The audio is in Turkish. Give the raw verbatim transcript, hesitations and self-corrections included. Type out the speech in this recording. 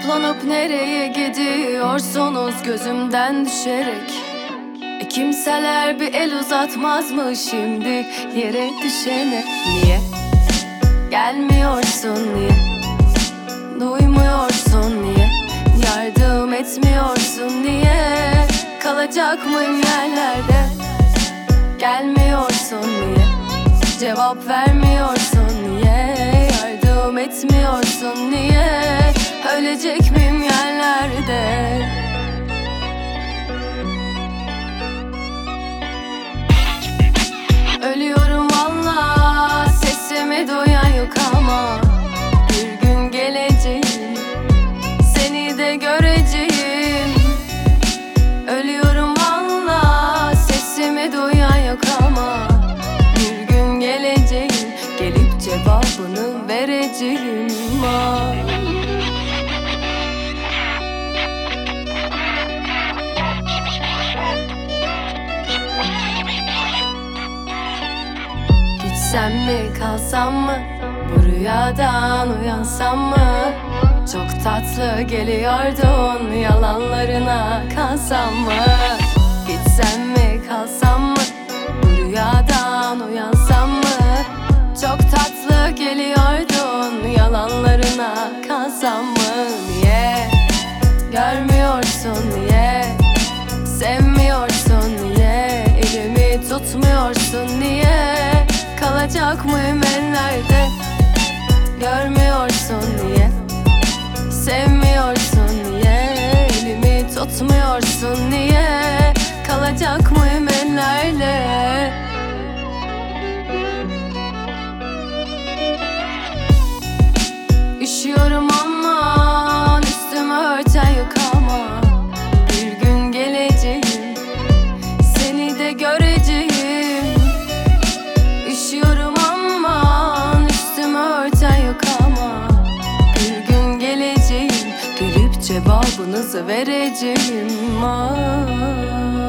Toplanıp nereye gidiyorsunuz gözümden düşerek? E kimseler bir el uzatmaz mı şimdi yere düşene? Niye gelmiyorsun, niye duymuyorsun, niye yardım etmiyorsun, niye kalacak mıyım yerlerde? Gelmiyorsun, niye cevap vermiyorsun, niye yardım etmiyorsun, niye ölecek miyim yerlerde? Ölüyorum valla, sesimi duyan yok ama bir gün geleceğim, seni de göreceğim. Ölüyorum valla, sesimi duyan yok ama bir gün geleceğim, gelip cevabını vereceğim. Ah. Gitsem mi kalsam mı, bu rüyadan uyansam mı? Çok tatlı geliyordun, yalanlarına kalsam mı? Gitsem mi kalsam mı, bu rüyadan uyansam mı? Çok tatlı geliyordun, yalanlarına kalsam mı? Niye görmüyorsun, niye sevmiyorsun, niye elimi tutmuyorsun, niye kalacak mıyım ellerde? Görmüyorsun, niye sevmiyorsun, niye elimi tutmuyorsun, niye kalacak mıyım ellerde? Üşüyorum aman, üstümü örten yok ama bir gün geleceğim, seni de göreceğim. Üşüyorum aman, üstümü örten yok ama bir gün geleceğim, gelip cevabınızı vereceğim. Ah.